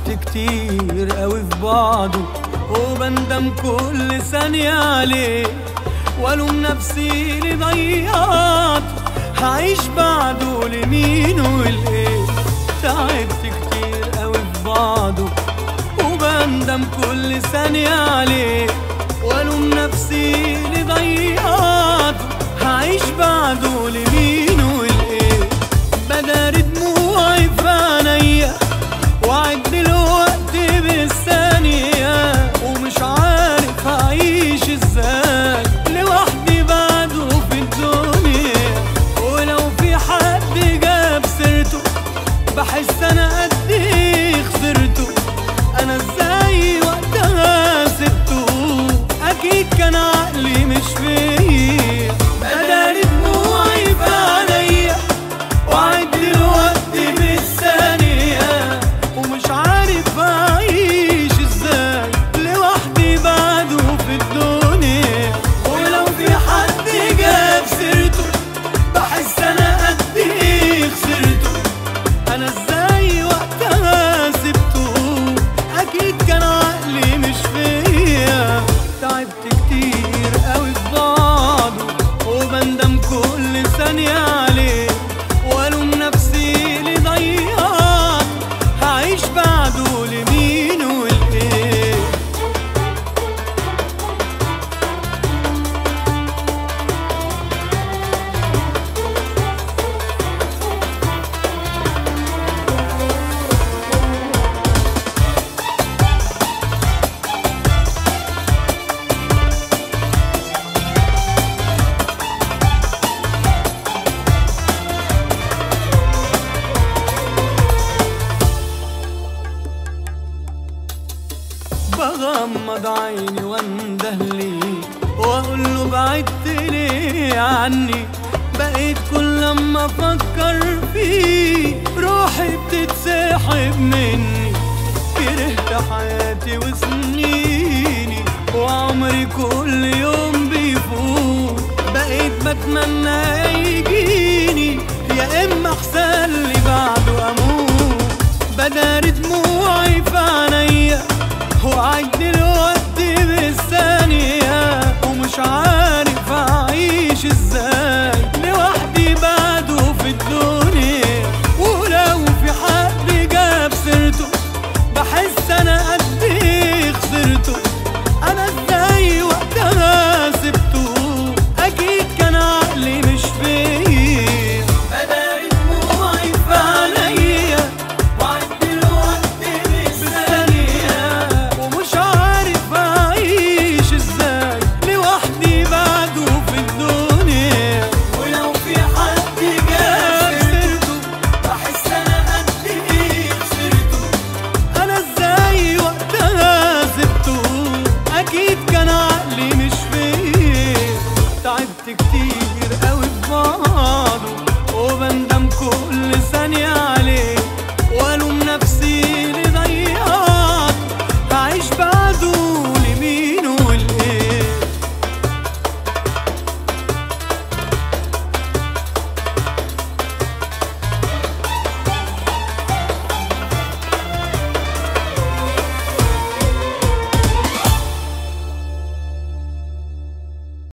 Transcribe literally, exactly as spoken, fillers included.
تعبت كتير قوي في بعضه، وبندم كل ثانية عليه، والوم نفسي اللي ضيعته، هعيش بعده لمين ولإيه. تعبت كتير قوي في بعضه، وبندم كل ثانية عليه، والوم نفسي اللي ضيعته، هعيش بعده لمين ولإيه. بداري دموعي في عينيا وعد الوقت بالثانية، ومش عارف هعيش ازاي لوحدي بعده في الدنيا. ولو في حد جاب سيرته بحس انا قد ايه خسرته، انا ازاي وقتها سبته، اكيد كان عقلي مش فيا. بداري دموعي في عينيا وعد الوقت بالثانية، ومش عارف اعيش ازاي لوحدي بعده في الدنيا. ولو في حد جاب سيرته بحس انا قد ايه خسرته، انا ازاي وقتها سبته، اكيد كان عقلي مش فيا. تعبت كتير قوي في بعضه، وبندم كل ثانية عليه، والوم نفسي اللي ضيعت، هعيش بعده لمين ولإيه. بغمض عيني وانده ليه، واقول له بعدت ليه عني. بقيت كل لما افكر فيه روحي بتتسحب مني، كرهت حياتي وسنيني، وعمري كل يوم بيفوت بقيت بتمنى يجيني، يا اما احسن لي بعده اموت. بداري دموعي